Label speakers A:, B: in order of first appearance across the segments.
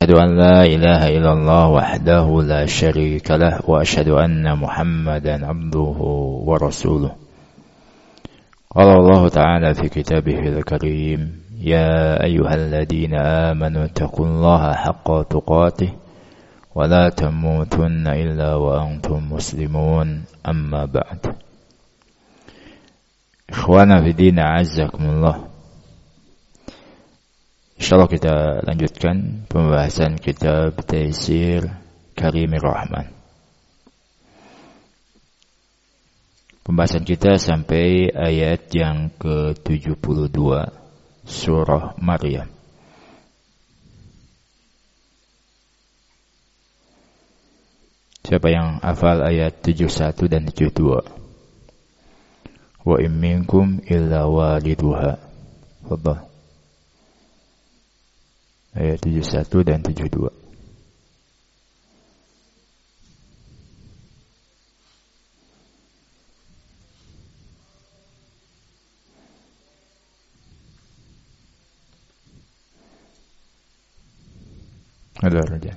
A: أشهد أن لا إله إلا الله وحده لا شريك له وأشهد أن محمدا عبده ورسوله قال الله تعالى في كتابه الكريم يا أيها الذين آمنوا اتقوا الله حق تقاته ولا تموتن إلا وأنتم مسلمون أما بعد إخوانا في الدين أعزكم الله. Insyaallah kita lanjutkan pembahasan kitab Taisir Karimir Rahman. Pembahasan kita sampai ayat yang ke-72 surah Maryam. Siapa yang hafal ayat 71 dan 72? Wa in minkum illa waliduha. Fadhal. Ayat 71 dan 72. Ada raja.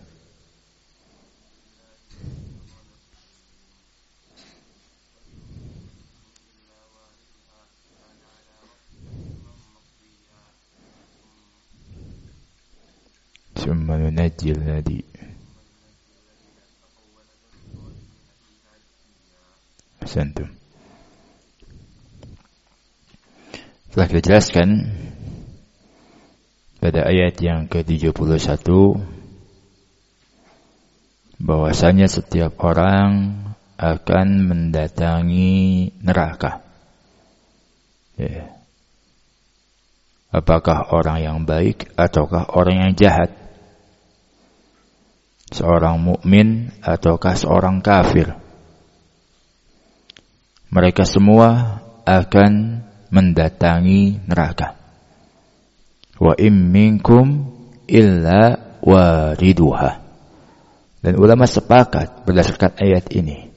A: ثم ننجي الذي أحسنتم. Telah kita jelaskan pada ayat yang ke-71 bahwasanya setiap orang akan mendatangi neraka. Apakah orang yang baik ataukah orang yang jahat? Seorang mukmin ataukah seorang kafir? Mereka semua akan mendatangi neraka. Wa in minkum illa wariduha. Dan ulama sepakat berdasarkan ayat ini,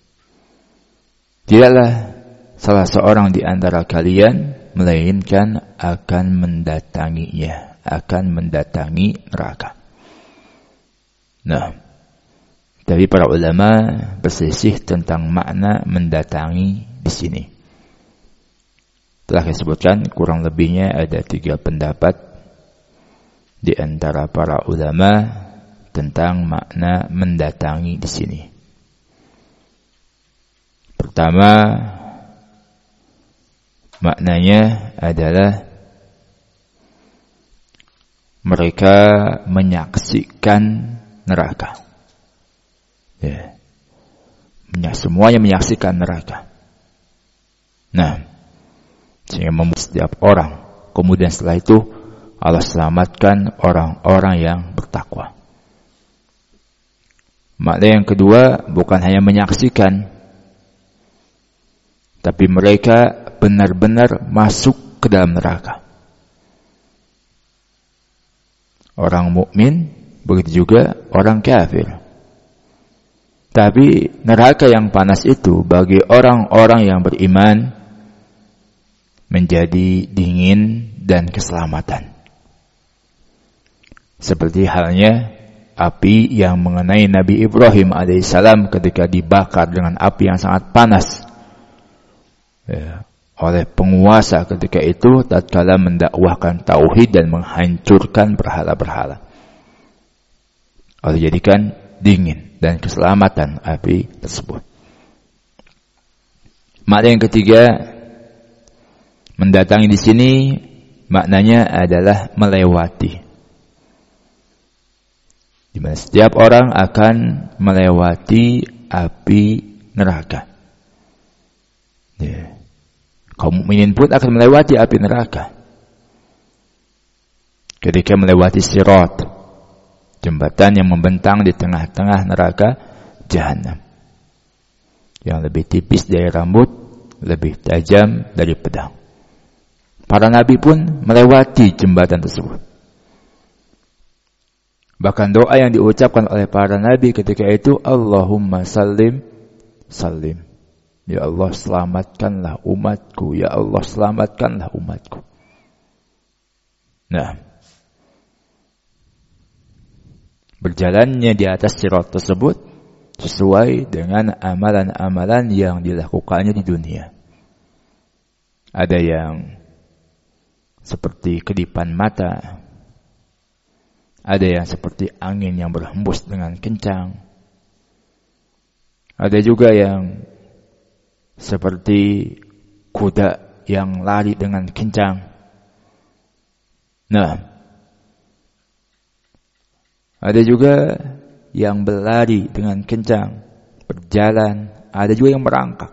A: tidaklah salah seorang di antara kalian melainkan akan mendatanginya, akan mendatangi neraka. Nah, tapi para ulama berselisih tentang makna mendatangi di sini. Telah disebutkan kurang lebihnya ada 3 pendapat di antara para ulama tentang makna mendatangi di sini. Pertama, maknanya adalah mereka menyaksikan neraka. Semuanya menyaksikan neraka. Nah, sehingga membuat setiap orang. Kemudian setelah itu Allah selamatkan orang-orang yang bertakwa. Makna yang kedua bukan hanya menyaksikan, tapi mereka benar-benar masuk ke dalam neraka. Orang mukmin, begitu juga orang kafir. Tapi neraka yang panas itu bagi orang-orang yang beriman menjadi dingin dan keselamatan. Seperti halnya api yang mengenai Nabi Ibrahim alaihissalam ketika dibakar dengan api yang sangat panas oleh penguasa ketika itu tatkala mendakwahkan tauhid dan menghancurkan berhala-berhala. Allah jadikan dingin dan keselamatan api tersebut. Makna yang ketiga, mendatangi di sini maknanya adalah melewati. Di mana setiap orang akan melewati api neraka. Kaum mukminin pun akan melewati api neraka. Ketika melewati sirat, jembatan yang membentang di tengah-tengah neraka Jahannam, yang lebih tipis dari rambut, lebih tajam dari pedang. Para nabi pun melewati jembatan tersebut. Bahkan doa yang diucapkan oleh para nabi ketika itu, Allahumma sallim, sallim. Ya Allah, selamatkanlah umatku. Ya Allah, selamatkanlah umatku. Nah, berjalannya di atas sirat tersebut sesuai dengan amalan-amalan yang dilakukannya di dunia. Ada yang seperti kedipan mata, ada yang seperti angin yang berhembus dengan kencang, ada juga yang seperti kuda yang lari dengan kencang. Nah, ada juga yang berlari dengan kencang, berjalan, ada juga yang merangkak.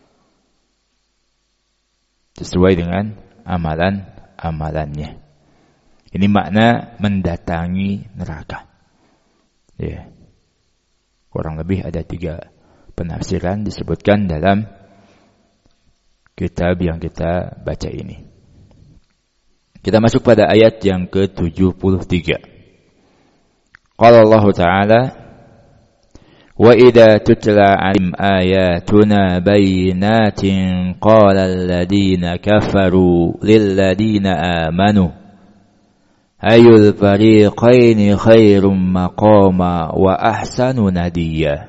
A: Sesuai dengan amalan-amalannya. Ini makna mendatangi neraka. Ya. Kurang lebih ada 3 penafsiran disebutkan dalam kitab yang kita baca ini. Kita masuk pada ayat yang ke-73. Qala Allah Ta'ala, wa idza tutla 'alaihim ayatuna bayyinatin qala alladziina kafaru lil ladziina amanu ayyul fariqaini khairum maqama wa ahsanu nadiyya.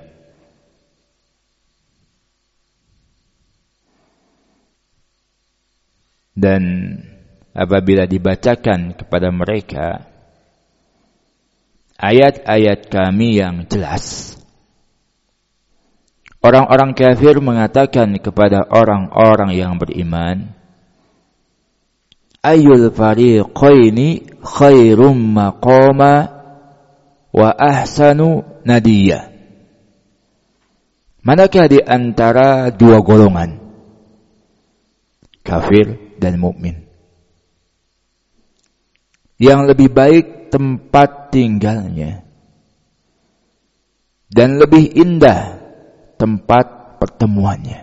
A: Dan apabila dibacakan kepada mereka ayat-ayat kami yang jelas, orang-orang kafir mengatakan kepada orang-orang yang beriman, ayyul fariqaini khairum maqama wa ahsanu nadiyya. Manakah di antara 2 golongan, kafir dan mukmin, yang lebih baik tempat tinggalnya dan lebih indah tempat pertemuannya?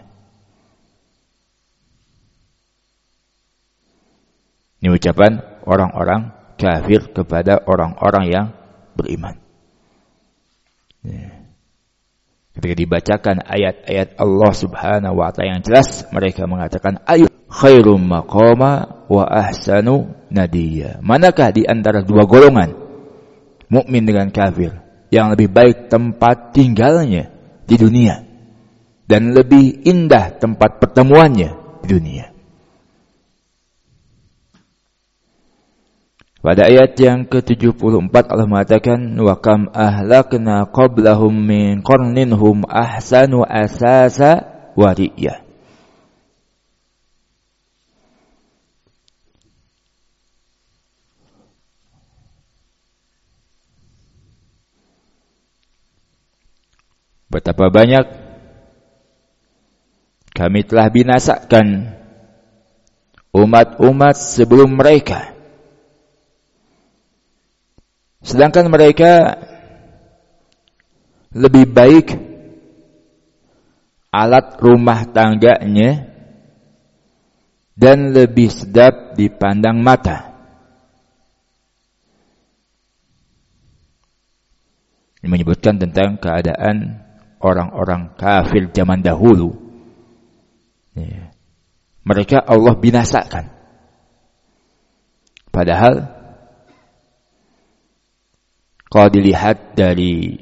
A: Ini ucapan orang-orang kafir kepada orang-orang yang beriman. Ketika dibacakan ayat-ayat Allah Subhanahu wa ta'ala yang jelas, mereka mengatakan ayu khairum maqama wa ahsanu nadiyya. Manakah di antara 2 golongan, mukmin dengan kafir, yang lebih baik tempat tinggalnya di dunia dan lebih indah tempat pertemuannya di dunia? Pada ayat yang ke-74 Allah mengatakan, wa kam ahlakna qablahum min qarnin hum ahsanu asasa wa ri'ya. Betapa banyak kami telah binasakan umat-umat sebelum mereka, sedangkan mereka lebih baik alat rumah tangganya dan lebih sedap dipandang mata. Ini menyebutkan tentang keadaan orang-orang kafir zaman dahulu. Mereka Allah binasakan. Padahal kalau dilihat dari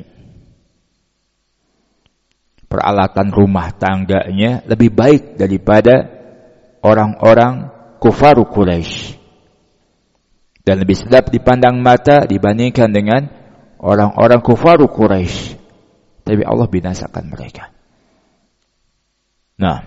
A: peralatan rumah tangganya lebih baik daripada orang-orang kufar Quraisy, dan lebih sedap dipandang mata dibandingkan dengan orang-orang kufar Quraisy. Tapi Allah binasakan mereka. Nah,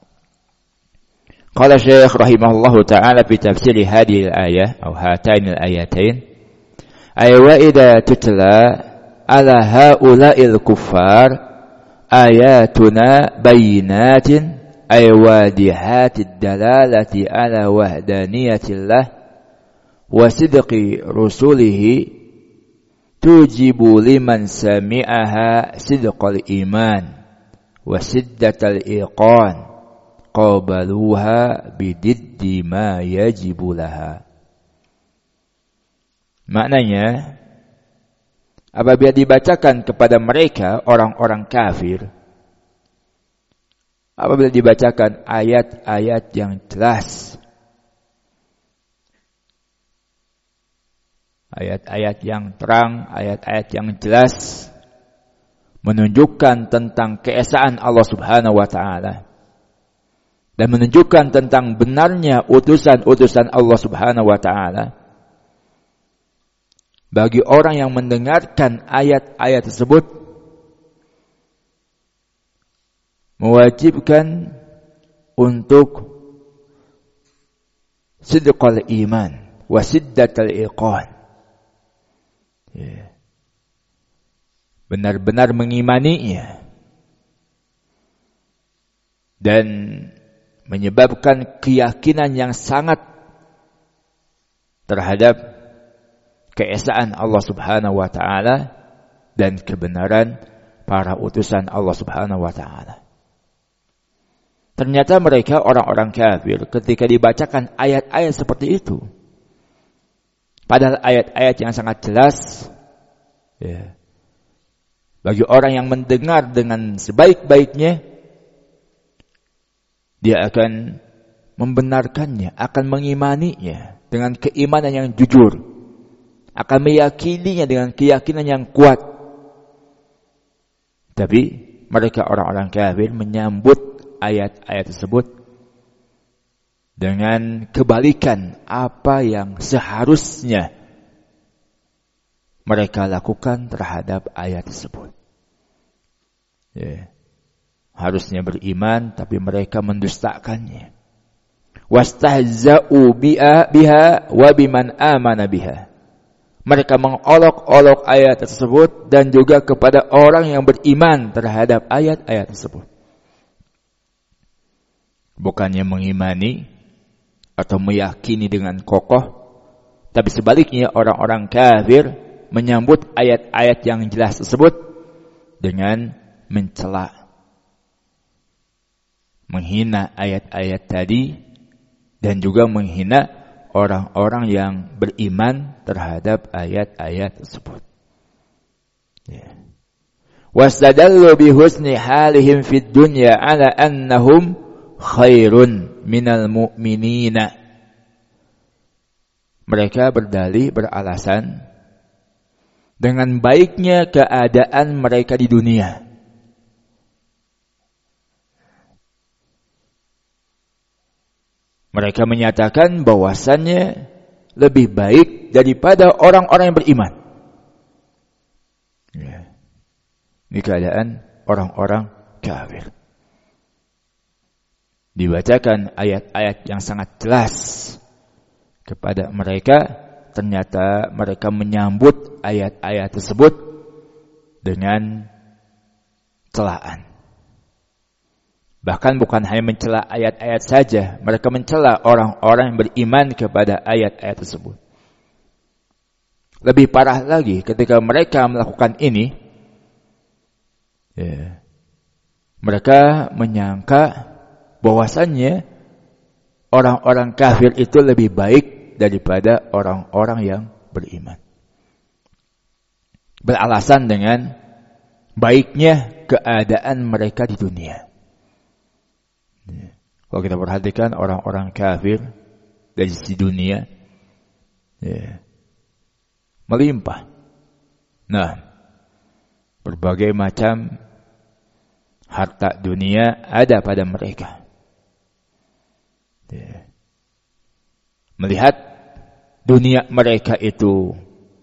A: qala Syekh rahimahullahu ta'ala fi tafsir hadhihi al-ayah atau hatain al-ayatain, ay wa idza tutla ala haula'il kuffar ayatuna bayyinatin ay wadihatid dalalati ala wahdaniyatillah wa sidqi rusulihi tujibu liman sami'aha sidqal iman wa siddatal iqan qabaluha bididdi ma yajibu laha. Maknanya, apabila dibacakan kepada mereka orang-orang kafir, apabila dibacakan ayat-ayat yang jelas Ayat-ayat yang terang, ayat-ayat yang jelas menunjukkan tentang keesaan Allah Subhanahu wa taala dan menunjukkan tentang benarnya utusan-utusan Allah Subhanahu wa taala. Bagi orang yang mendengarkan ayat-ayat tersebut mewajibkan untuk sidqal iman wa siddatal iqan. Benar-benar mengimaninya dan menyebabkan keyakinan yang sangat terhadap keesaan Allah Subhanahu wa taala dan kebenaran para utusan Allah Subhanahu wa taala. Ternyata mereka orang-orang kafir ketika dibacakan ayat-ayat seperti itu, padahal ayat-ayat yang sangat jelas, bagi orang yang mendengar dengan sebaik-baiknya, dia akan membenarkannya, akan mengimaninya dengan keimanan yang jujur, akan meyakininya dengan keyakinan yang kuat. Tapi mereka orang-orang kafir menyambut ayat-ayat tersebut dengan kebalikan apa yang seharusnya mereka lakukan terhadap ayat tersebut. Harusnya beriman, tapi mereka mendustakannya. Wastahza'u biha wa biman amana biha. Mereka mengolok-olok ayat tersebut dan juga kepada orang yang beriman terhadap ayat-ayat tersebut. Bukannya mengimani atau meyakini dengan kokoh, tapi sebaliknya orang-orang kafir menyambut ayat-ayat yang jelas tersebut dengan mencela, menghina ayat-ayat tadi, dan juga menghina orang-orang yang beriman terhadap ayat-ayat tersebut. Wastadallu bihusni halihim fid dunya ala annahum khairun minal mu'minina. Mereka berdalih, beralasan dengan baiknya keadaan mereka di dunia. Mereka menyatakan bahwasannya lebih baik daripada orang-orang yang beriman. Ini keadaan orang-orang kafir. Dibacakan ayat-ayat yang sangat jelas kepada mereka, ternyata mereka menyambut ayat-ayat tersebut dengan celaan. Bahkan bukan hanya mencela ayat-ayat saja, mereka mencela orang-orang yang beriman kepada ayat-ayat tersebut. Lebih parah lagi ketika mereka melakukan ini, mereka menyangka bahwasannya orang-orang kafir itu lebih baik daripada orang-orang yang beriman. Beralasan dengan baiknya keadaan mereka di dunia. Kalau kita perhatikan orang-orang kafir dari sisi dunia, melimpah. Nah, berbagai macam harta dunia ada pada mereka. Melihat dunia mereka itu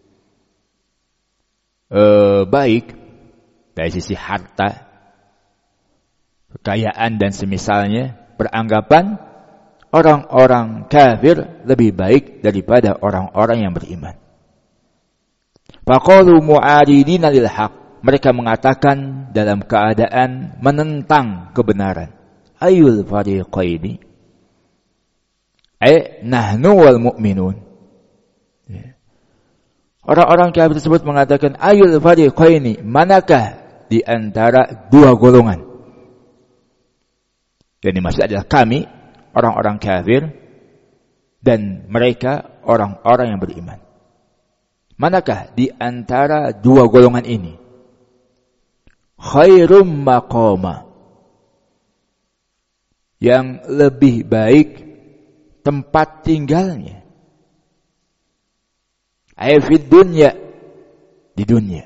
A: baik dari sisi harta, kekayaan dan semisalnya, beranggapan orang-orang kafir lebih baik daripada orang-orang yang beriman. Faqalu mu'aridina lil haq. Mereka mengatakan dalam keadaan menentang kebenaran. Ayul fariqaini? Nahnu wal mu'minun. Orang-orang kafir tersebut mengatakan ayul fariqaini? Manakah di antara dua golongan? Yang dimaksud adalah kami, orang-orang kafir, dan mereka, orang-orang yang beriman. Manakah di antara dua golongan ini? Khairum maqama. Yang lebih baik tempat tinggalnya. Ay fid dunya, di dunia.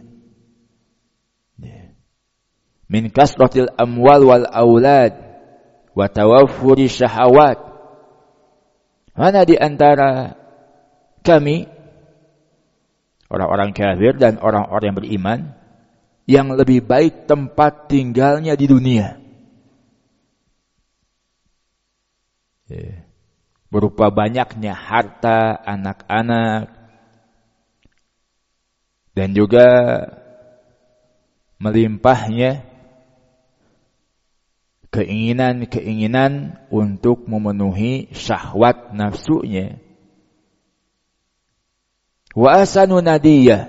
A: Min kasratil amwal wal aulad wa tawaffuri syahawat. Mana di antara kami, orang-orang kafir dan orang-orang yang beriman, yang lebih baik tempat tinggalnya di dunia? Berupa banyaknya harta, anak-anak, dan juga melimpahnya keinginan-keinginan untuk memenuhi syahwat nafsunya. Wa asanu nadiyah,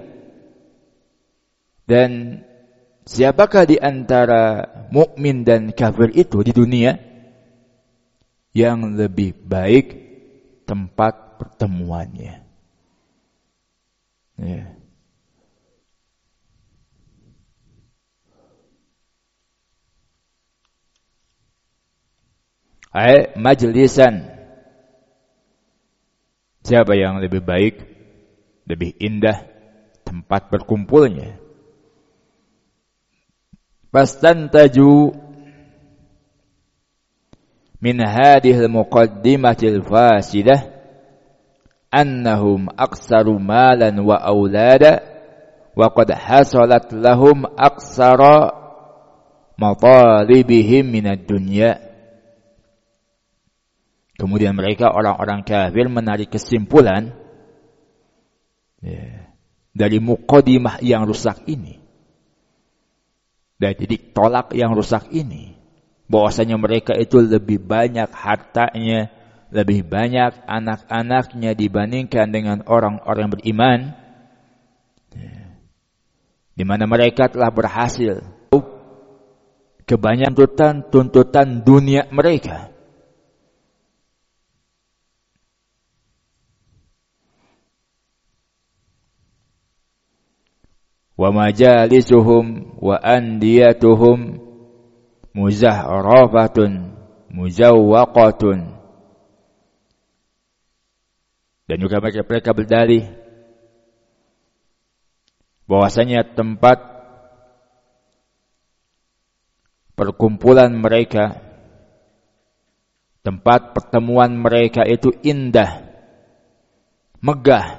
A: dan siapakah di antara mukmin dan kafir itu di dunia yang lebih baik tempat pertemuannya? Ay majlisan, siapa yang lebih baik, lebih indah tempat berkumpulnya? Fastantaju min hadhil muqaddimatil fasidah annahum aksaru malan wa aulada wa qad hasalat lahum aksara matalibihim minad dunya. Kemudian mereka, orang-orang kafir, menarik kesimpulan dari muqaddimah yang rusak ini, dari titik tolak yang rusak ini, bahwasanya mereka itu lebih banyak hartanya, lebih banyak anak-anaknya dibandingkan dengan orang-orang beriman, di mana mereka telah berhasil kebanyakan tuntutan dunia mereka. Wa majalisuhum wa andiyatuhum muzahrafatun muzawwaqatun, dan juga mereka berdalih bahwasanya tempat perkumpulan mereka, tempat pertemuan mereka itu indah, megah.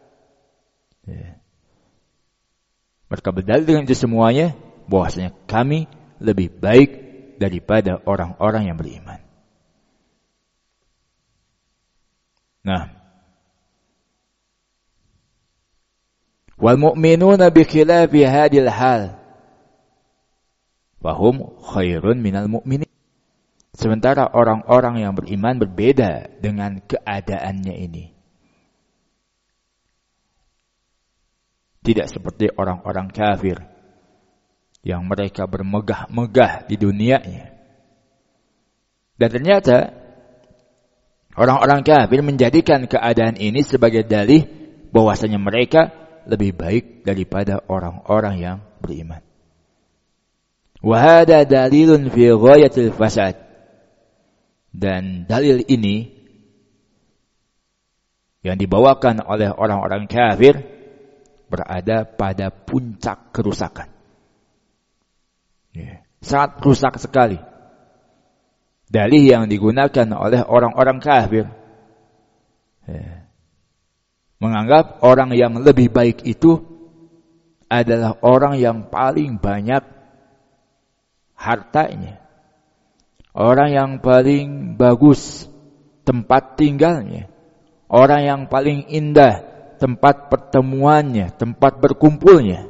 A: Mereka berdalil dengan itu semuanya bahwasanya kami lebih baik daripada orang-orang yang beriman. Nah, wal mu'minuna bi khilafi hadhil hal fahum khairun minal mu'minin. Sementara orang-orang yang beriman berbeda dengan keadaannya ini. Tidak seperti orang-orang kafir yang mereka bermegah-megah di dunianya. Dan ternyata orang-orang kafir menjadikan keadaan ini sebagai dalih bahwasanya mereka lebih baik daripada orang-orang yang beriman. Wa hada dalilun fi ghayatil fasad. Dan dalil ini yang dibawakan oleh orang-orang kafir berada pada puncak kerusakan. Sangat rusak sekali. Dalih yang digunakan oleh orang-orang kafir menganggap orang yang lebih baik itu adalah orang yang paling banyak hartanya, orang yang paling bagus tempat tinggalnya, orang yang paling indah tempat pertemuannya, tempat berkumpulnya.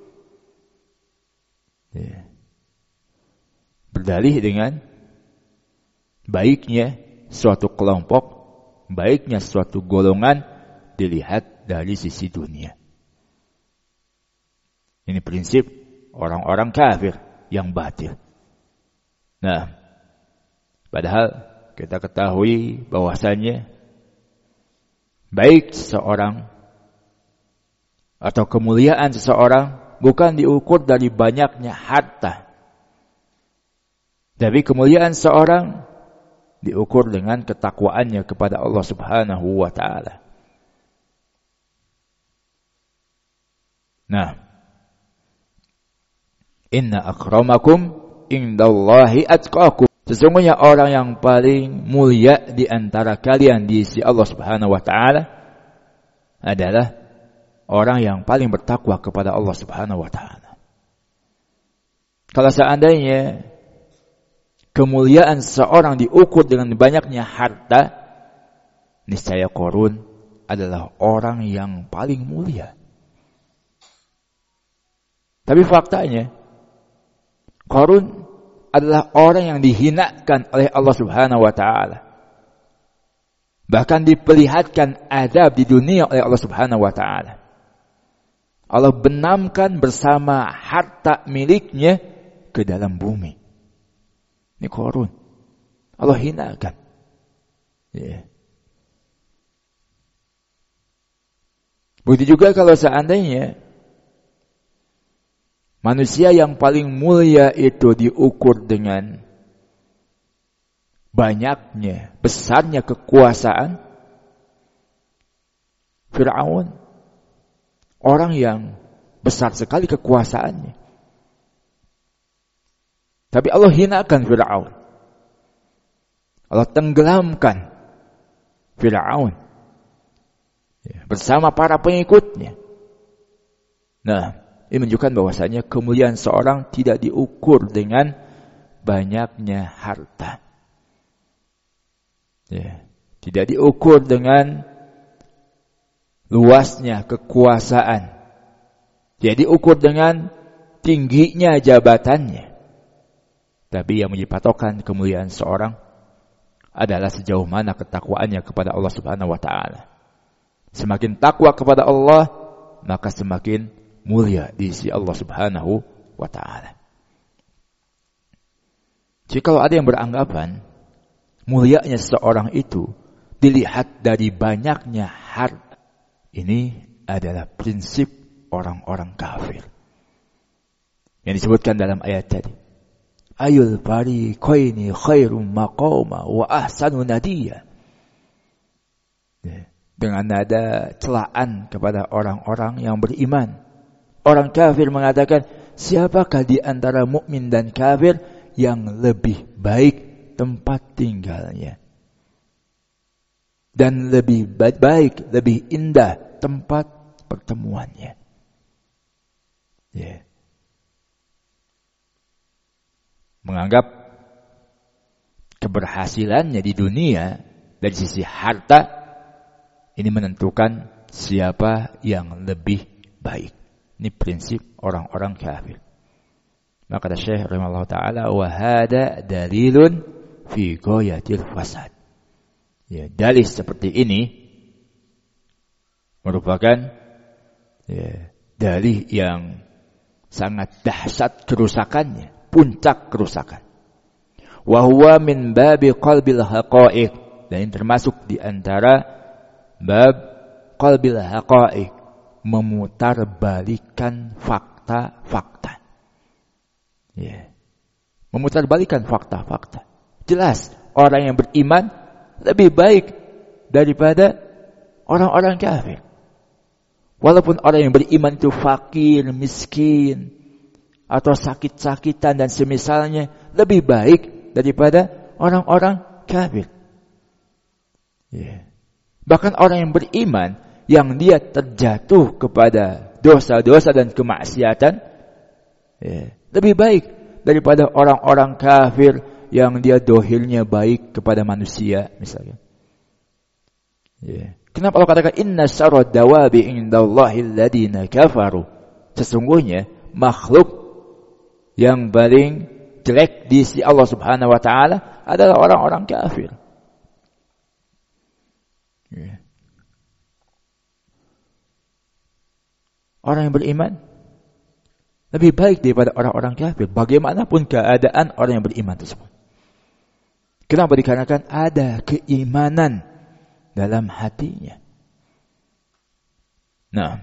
A: Berdalih dengan baiknya suatu kelompok, baiknya suatu golongan dilihat dari sisi dunia. Ini prinsip orang-orang kafir yang batil. Nah, padahal kita ketahui bahwasannya baik seseorang atau kemuliaan seseorang bukan diukur dari banyaknya harta. Tapi kemuliaan seorang diukur dengan ketakwaannya kepada Allah Subhanahu wa taala. Nah, inna akramakum indallahi atqakum. Sesungguhnya orang yang paling mulia di antara kalian di sisi Allah Subhanahu wa taala adalah orang yang paling bertakwa kepada Allah Subhanahu wa taala. Kalau seandainya kemuliaan seseorang diukur dengan banyaknya harta, niscaya Qarun adalah orang yang paling mulia. Tapi faktanya Qarun adalah orang yang dihinakan oleh Allah Subhanahu wa taala. Bahkan diperlihatkan azab di dunia oleh Allah Subhanahu wa taala. Allah benamkan bersama harta miliknya ke dalam bumi. Ini Qarun. Allah hinakan. Begitu juga kalau seandainya manusia yang paling mulia itu diukur dengan banyaknya, besarnya kekuasaan. Fir'aun, orang yang besar sekali kekuasaannya. Tapi Allah hinakan Fir'aun. Allah tenggelamkan Fir'aun bersama para pengikutnya. Nah, ini menunjukkan bahwasanya kemuliaan seorang tidak diukur dengan banyaknya harta. Tidak diukur dengan luasnya kekuasaan. Tidak diukur dengan tingginya jabatannya. Tapi yang menjadi patokan kemuliaan seorang adalah sejauh mana ketakwaannya kepada Allah Subhanahu wa taala. Semakin takwa kepada Allah, maka semakin mulia di sisi Allah Subhanahu wa taala. Jadi kalau ada yang beranggapan mulianya seseorang itu dilihat dari banyaknya harta, ini adalah prinsip orang-orang kafir yang disebutkan dalam ayat tadi. Ayul fariqaini khairum maqama wa ahsanu nadiya. Dengan nada celaan kepada orang-orang yang beriman. Orang kafir mengatakan, siapakah di antara mukmin dan kafir yang lebih baik tempat tinggalnya? Dan lebih baik, lebih indah tempat pertemuannya. Menganggap keberhasilannya di dunia dari sisi harta, ini menentukan siapa yang lebih baik. Ini prinsip orang-orang kafir. Maka kata Syekh rahimahullah ta'ala, wa hada dalilun fi ghayatil fasad. Dalil seperti ini merupakan dalil yang sangat dahsyat kerusakannya, puncak kerusakan. Wa huwa min babi qalbil haqa'iq, dan ini termasuk di antara bab qalbil haqa'iq, memutarbalikan fakta-fakta. Memutarbalikan fakta-fakta. Jelas orang yang beriman lebih baik daripada orang-orang kafir. Walaupun orang yang beriman itu fakir, miskin, atau sakit-sakitan dan semisalnya, lebih baik daripada orang-orang kafir. Bahkan orang yang beriman, yang dia terjatuh kepada dosa-dosa dan kemaksiatan, lebih baik daripada orang-orang kafir yang dia dohirnya baik kepada manusia, misalnya. Kenapa Allah katakan inna syarrad dawabi indallahi alladziina kafaru? Sesungguhnya makhluk yang paling jelek di sisi Allah Subhanahu wa taala adalah orang-orang kafir. Orang yang beriman lebih baik daripada orang-orang kafir, bagaimanapun keadaan orang yang beriman tersebut. Kenapa? Dikarenakan ada keimanan dalam hatinya. Nah,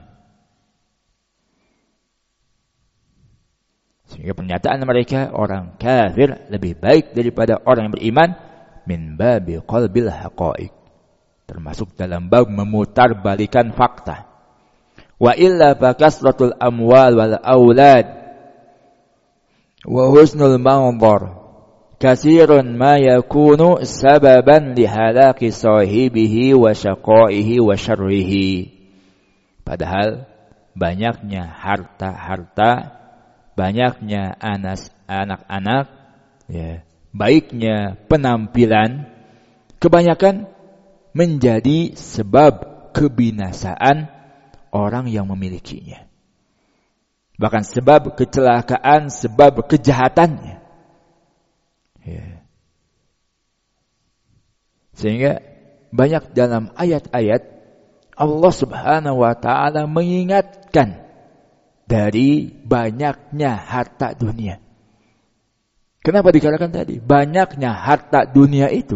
A: sehingga pernyataan mereka orang kafir lebih baik daripada orang yang beriman min babi qalbil haqa'iq, termasuk dalam bab memutarbalikan fakta. Wa illa fakasratul amwal wal aulad wa husnul manzar kasirun ma yakunu sababan lihalaki sahibihi wa syaqaihi wa syarrihi. Padahal banyaknya harta-harta, banyaknya anak-anak, ya, baiknya penampilan, kebanyakan menjadi sebab kebinasaan orang yang memilikinya. Bahkan sebab kecelakaan, sebab kejahatannya. Ya. Sehingga banyak dalam ayat-ayat Allah Subhanahu wa ta'ala mengingatkan dari banyaknya harta dunia. Kenapa dikatakan tadi? Banyaknya harta dunia itu.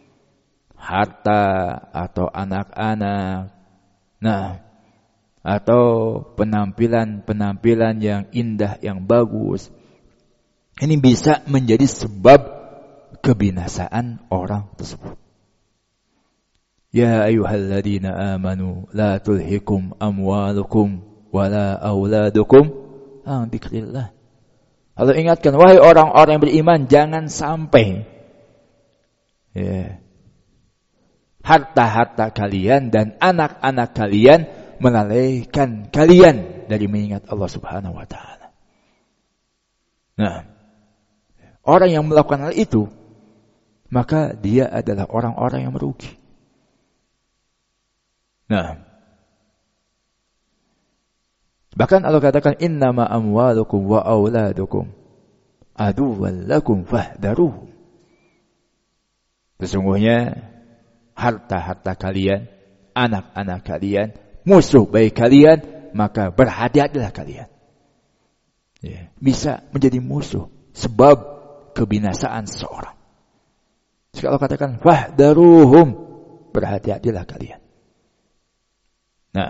A: Harta atau anak-anak. Nah, atau penampilan-penampilan yang indah, yang bagus. Ini bisa menjadi sebab kebinasaan orang tersebut. Ya ayyuhalladzina amanu la tulhikum amwalukum wala auladukum an dzikrillah. Allah ingatkan, wahai orang-orang yang beriman, jangan sampai harta-harta kalian dan anak-anak kalian melalaikan kalian dari mengingat Allah Subhanahu wa taala. Nah, orang yang melakukan hal itu, maka dia adalah orang-orang yang merugi. Nah, bahkan Allah katakan innama amwalukum wa auladukum aduwwan lakum fahdharuhum. Sesungguhnya harta-harta kalian, anak-anak kalian, musuh bagi kalian, maka berhati-hatilah kalian. Ya, bisa menjadi musuh sebab kebinasaan seseorang. Jika Allah katakan fahdharuhum, berhati-hatilah kalian. Nah,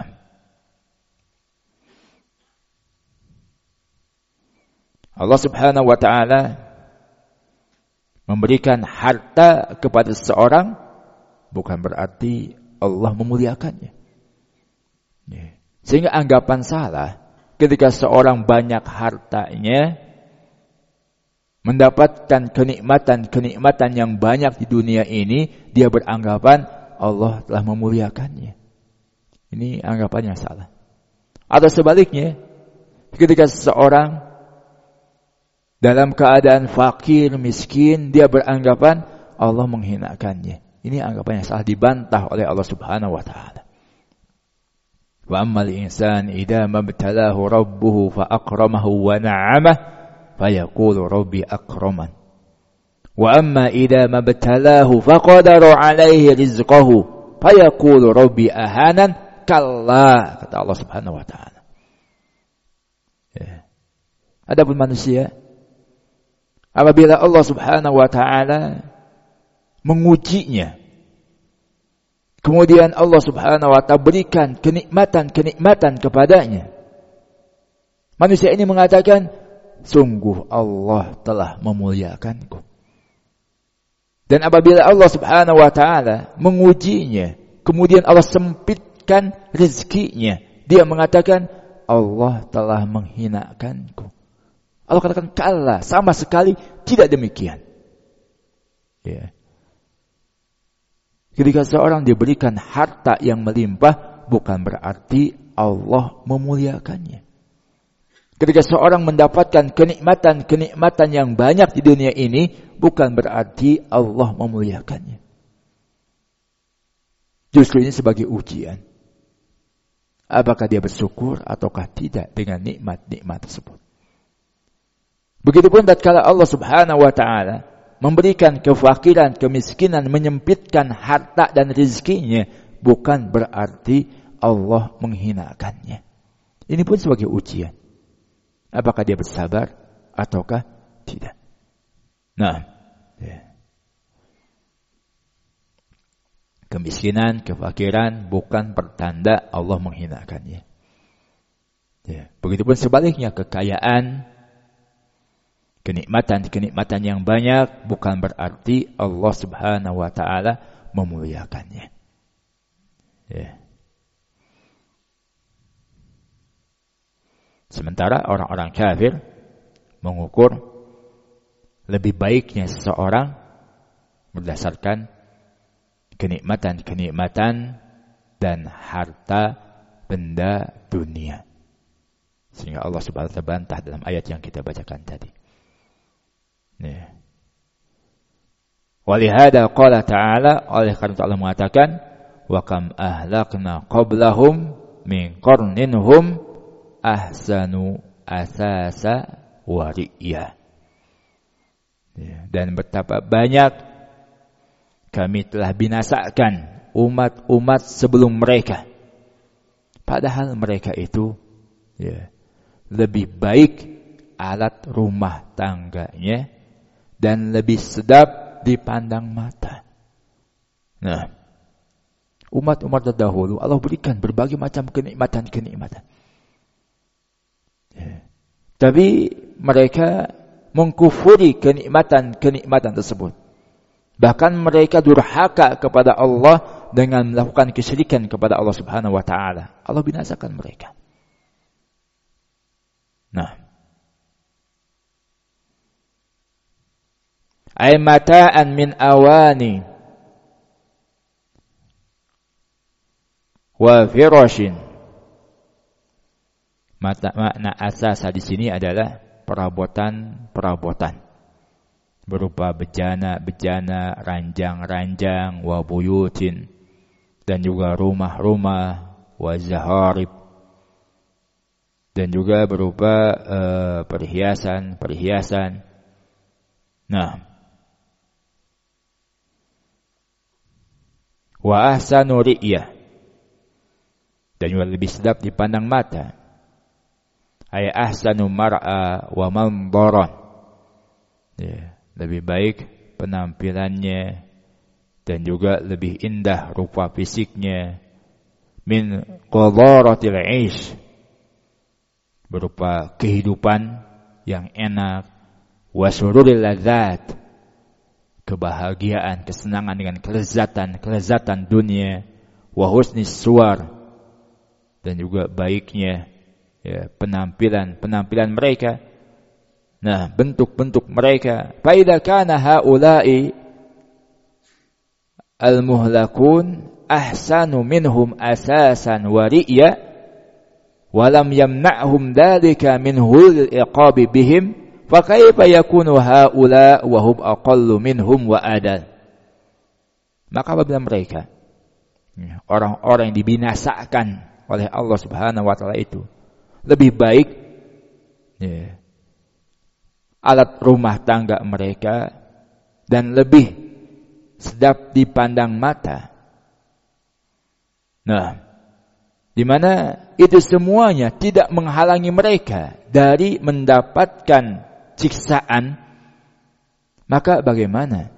A: Allah Subhanahu wa ta'ala memberikan harta kepada seseorang bukan berarti Allah memuliakannya. Sehingga anggapan salah ketika seorang banyak hartanya, mendapatkan kenikmatan-kenikmatan yang banyak di dunia ini, dia beranggapan Allah telah memuliakannya. Ini anggapan yang salah. Atau sebaliknya, ketika seseorang dalam keadaan fakir, miskin, dia beranggapan Allah menghinakannya. Ini anggapan yang salah, dibantah oleh Allah Subhanahu wa ta'ala. Wa ammal insan idza mabtalahu rabbuhu fa akramahu wa na'amahu fayaqulu rabbi akraman. Wa amma idza mabtalahu faqadara 'alaihi rizqahu fayaqulu rabbi ahanan. Kalla, kata Allah Subhanahu wa ta'ala. Adapun manusia, apabila Allah Subhanahu wa ta'ala mengujinya, kemudian Allah Subhanahu wa ta'ala berikan kenikmatan-kenikmatan kepadanya, manusia ini mengatakan, sungguh Allah telah memuliakanku. Dan apabila Allah Subhanahu wa ta'ala mengujinya, kemudian Allah sempitkan rezekinya, dia mengatakan Allah telah menghinakanku. Allah katakan kalla, sama sekali tidak demikian. Ya. Ketika seorang diberikan harta yang melimpah, bukan berarti Allah memuliakannya. Ketika seorang mendapatkan kenikmatan-kenikmatan yang banyak di dunia ini, bukan berarti Allah memuliakannya. Justru ini sebagai ujian. Apakah dia bersyukur ataukah tidak dengan nikmat-nikmat tersebut. Begitupun tatkala Allah Subhanahu wa ta'ala memberikan kefakiran, kemiskinan, menyempitkan harta dan rezekinya, bukan berarti Allah menghinakannya. Ini pun sebagai ujian. Apakah dia bersabar ataukah tidak. Nah, kemiskinan, kefakiran bukan pertanda Allah menghinakannya. Ya. Begitupun sebaliknya, kekayaan, kenikmatan yang banyak bukan berarti Allah Subhanahu wa ta'ala memuliakannya. Ya. Sementara orang-orang kafir mengukur lebih baiknya seseorang berdasarkan kenikmatan-kenikmatan dan harta benda dunia. Sehingga Allah Subhanahu wa taala bantah dalam ayat yang kita bacakan tadi. Ya. Walihada qala ta'ala, oleh karena Allah mengatakan, wa kam ahlakna qablahum min qarnin hum ahsanu asasa wa ri'ya. Ya. Dan betapa banyak kami telah binasakan umat-umat sebelum mereka. Padahal mereka itu lebih baik alat rumah tangganya dan lebih sedap dipandang mata. Nah, umat-umat terdahulu Allah berikan berbagai macam kenikmatan-kenikmatan. Tapi mereka mengkufuri kenikmatan-kenikmatan tersebut. Bahkan mereka durhaka kepada Allah dengan melakukan kesyirikan kepada Allah Subhanahu wa taala. Allah binasakan mereka. Nah, ay mata'an min awani wa firashin. Makna asasa di sini adalah perabotan berupa bejana-bejana, ranjang-ranjang, wa buyutin, dan juga rumah-rumah, wa zaharib, dan juga berupa perhiasan-perhiasan. Nah, wa ahsanu ri'yah, dan juga lebih sedap dipandang mata. Ay ahsanu mar'a wa mandaran. Lebih baik penampilannya dan juga lebih indah rupa fisiknya. Min qadaratil 'aish, berupa kehidupan yang enak, wa sururil ladzat, kebahagiaan, kesenangan dengan kelezatan dunia, wa husnis suwar, dan juga baiknya penampilan mereka. Nah, bentuk-bentuk mereka. Fa idza kana haula'i al-muhlakun ahsanu minhum asasan wa ri'ya wa lam yamna'hum dzalika min hulil iqabi bihim fa kaifa yakunu haula wa hum aqallu minhum wa adal. Maka apabila mereka orang-orang yang dibinasakan oleh Allah Subhanahu wa taala itu lebih baik alat rumah tangga mereka dan lebih sedap dipandang mata. Nah, di mana itu semuanya tidak menghalangi mereka dari mendapatkan siksaan, maka bagaimana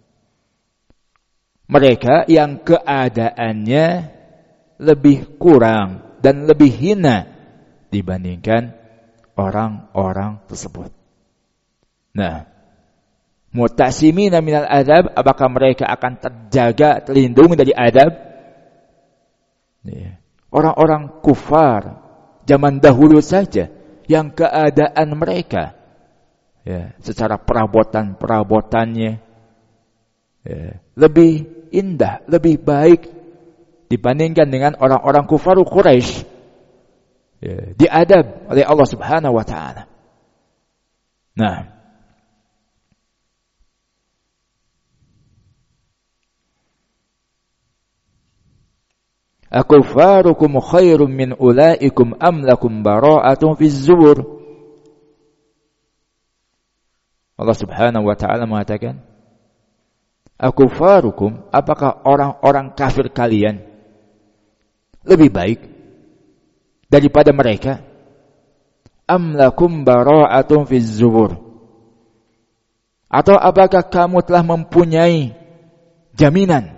A: mereka yang keadaannya lebih kurang dan lebih hina dibandingkan orang-orang tersebut? Nah, mutasimina minal adab, apakah mereka akan terjaga, terlindungi dari adab? Orang-orang kufar zaman dahulu saja yang keadaan mereka secara perabotannya lebih indah, lebih baik dibandingkan dengan orang-orang kufar Quraisy, diadab oleh Allah Subhanahu wa taala. Nah, akufarukum khairum min ulaikum am lakum bara'atun fiz zubur. Allah Subhanahu wa taala mengatakan, akufarukum, apakah orang-orang kafir kalian lebih baik daripada mereka? Am lakum bara'atun fiz zubur. Atau apakah kamu telah mempunyai jaminan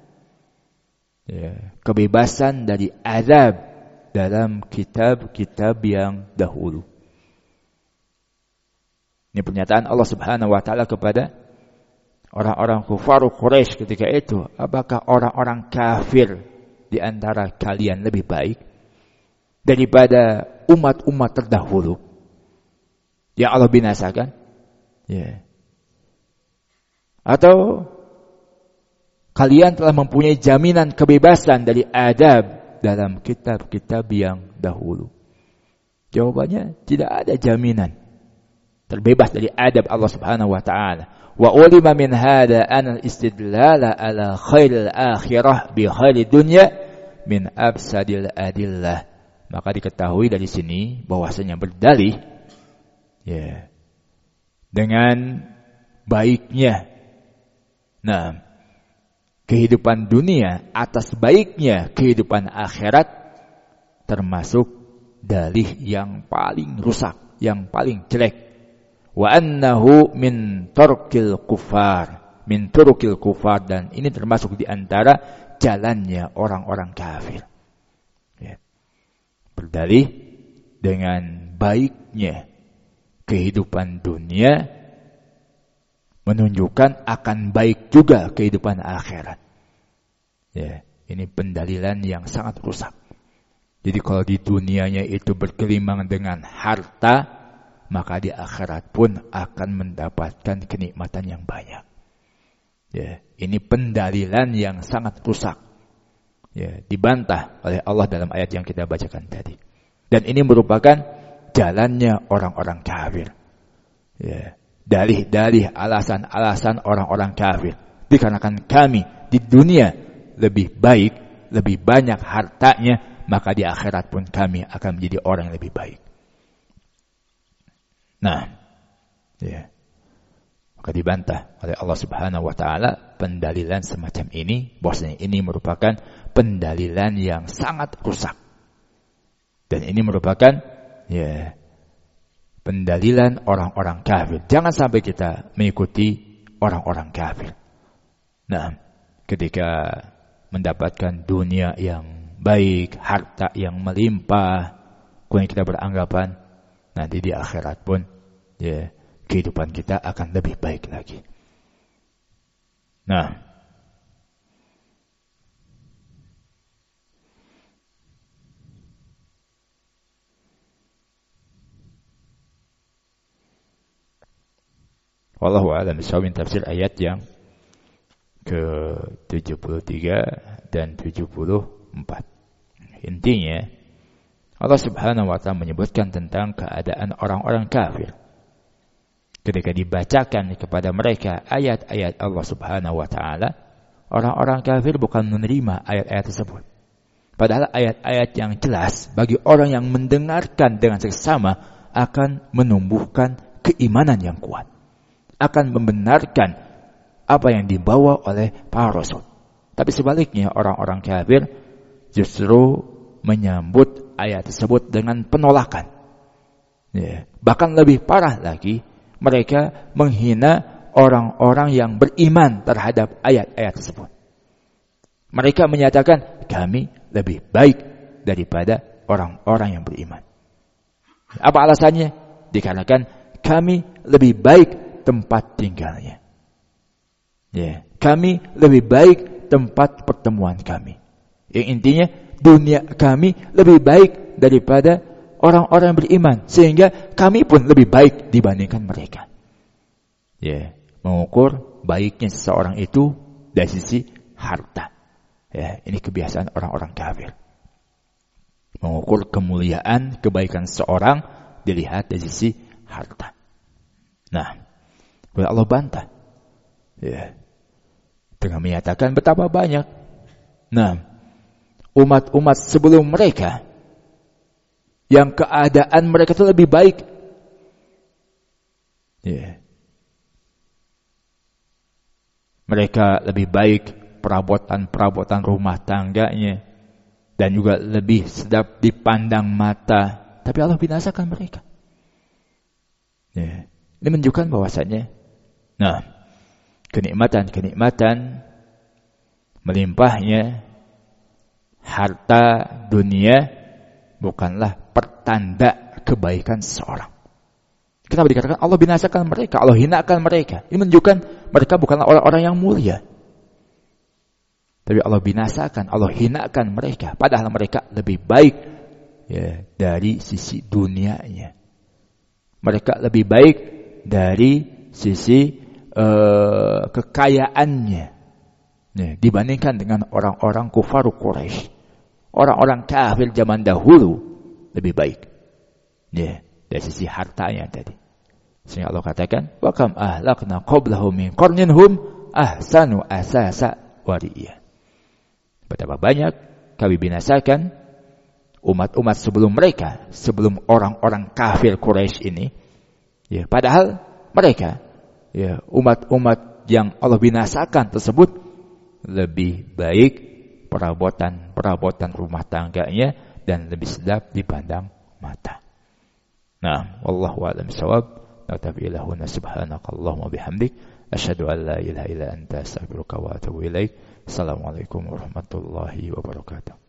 A: kebebasan dari azab dalam kitab-kitab yang dahulu? Ini pernyataan Allah Subhanahu wa taala kepada orang-orang kufar Quraisy ketika itu. Apakah orang-orang kafir di antara kalian lebih baik daripada umat-umat terdahulu yang Allah binasakan? Ya. Atau kalian telah mempunyai jaminan kebebasan dari adab dalam kitab-kitab yang dahulu? Jawabannya, tidak ada jaminan terbebas dari adab Allah Subhanahu wa taala. Wa ulima min hada an al-istidlala ala khairil akhirah bi khairid dunya min absadil adillah. Maka diketahui dari sini bahwasanya berdalih ya dengan baiknya kehidupan dunia atas baiknya kehidupan akhirat termasuk dalih yang paling rusak, yang paling jelek. Wa annahu min turukil kufar, dan ini termasuk di antara jalannya orang-orang kafir. Ya. Berdalih dengan baiknya kehidupan dunia menunjukkan akan baik juga kehidupan akhirat. Ya, ini pendalilan yang sangat rusak. Jadi kalau di dunianya itu berkelimang dengan harta, maka di akhirat pun akan mendapatkan kenikmatan yang banyak. Ya, ini pendalilan yang sangat rusak. Ya, dibantah oleh Allah dalam ayat yang kita bacakan tadi. Dan ini merupakan jalannya orang-orang kafir. Ya, dalih-dalih, alasan-alasan orang-orang kafir. Dikarenakan kami di dunia lebih baik, lebih banyak hartanya, maka di akhirat pun kami akan menjadi orang yang lebih baik. Nah, ya. Maka dibantah oleh Allah Subhanahu wa taala pendalilan semacam ini, bahwasanya ini merupakan pendalilan yang sangat rusak. Dan ini merupakan ya pendalilan orang-orang kafir. Jangan sampai kita mengikuti orang-orang kafir. Nah, ketika mendapatkan dunia yang baik, harta yang melimpah, kemudian kita beranggapan nanti di akhirat pun ya kehidupan kita akan lebih baik lagi. Nah, wallahu a'lam bishawab, tafsir ayat yang ke-73 dan 74. Intinya Allah Subhanahu wa taala menyebutkan tentang keadaan orang-orang kafir. Ketika dibacakan kepada mereka ayat-ayat Allah Subhanahu wa taala, orang-orang kafir bukan menerima ayat-ayat tersebut. Padahal ayat-ayat yang jelas bagi orang yang mendengarkan dengan seksama akan menumbuhkan keimanan yang kuat, akan membenarkan apa yang dibawa oleh para rasul. Tapi sebaliknya orang-orang kafir justru menyambut ayat tersebut dengan penolakan. Ya. Bahkan lebih parah lagi, mereka menghina orang-orang yang beriman terhadap ayat-ayat tersebut. Mereka menyatakan kami lebih baik daripada orang-orang yang beriman. Apa alasannya? Dikarenakan kami lebih baik tempat tinggalnya. Ya. Kami lebih baik tempat pertemuan kami. Yang intinya dunia kami lebih baik daripada orang-orang beriman, sehingga kami pun lebih baik dibandingkan mereka. Ya, mengukur baiknya seseorang itu dari sisi harta. Ya, ini kebiasaan orang-orang kafir. Mengukur kemuliaan, kebaikan seseorang dilihat dari sisi harta. Nah, Allah bantah. Ya, dengan menyatakan betapa banyak. Nah, umat-umat sebelum mereka yang keadaan mereka itu lebih baik. Yeah. Mereka lebih baik perabotan-perabotan rumah tangganya dan juga lebih sedap dipandang mata. Tapi Allah binasakan mereka. Yeah. Ini menunjukkan bahwasanya, nah, kenikmatan-kenikmatan melimpahnya harta dunia bukanlah pertanda kebaikan seseorang. Kenapa dikatakan Allah binasakan mereka, Allah hinakan mereka? Ini menunjukkan mereka bukanlah orang-orang yang mulia. Tapi Allah binasakan, Allah hinakan mereka. Padahal mereka lebih baik ya, dari sisi dunianya. Mereka lebih baik dari sisi kekayaannya, ya, dibandingkan dengan orang-orang kufar Quraisy. Orang-orang kafir zaman dahulu lebih baik, ya, dari sisi hartanya tadi. Sehingga Allah katakan, wa kam ahlakna qablahum min qarnin hum ahsanu asasa wariya. Betapa banyak kami binasakan umat-umat sebelum mereka, sebelum orang-orang kafir Quraisy ini, ya, padahal mereka, ya, umat-umat yang Allah binasakan tersebut lebih baik perabotan rumah tangganya dan lebih sedap dipandang mata. Nah, wallahu a'lam bishawab. Natabi'ilahuna subhanakallahumma bihamdik asyhadu an la ilaha illa anta astaghfiruka wa atubu ilaik. Assalamualaikum warahmatullahi wabarakatuh.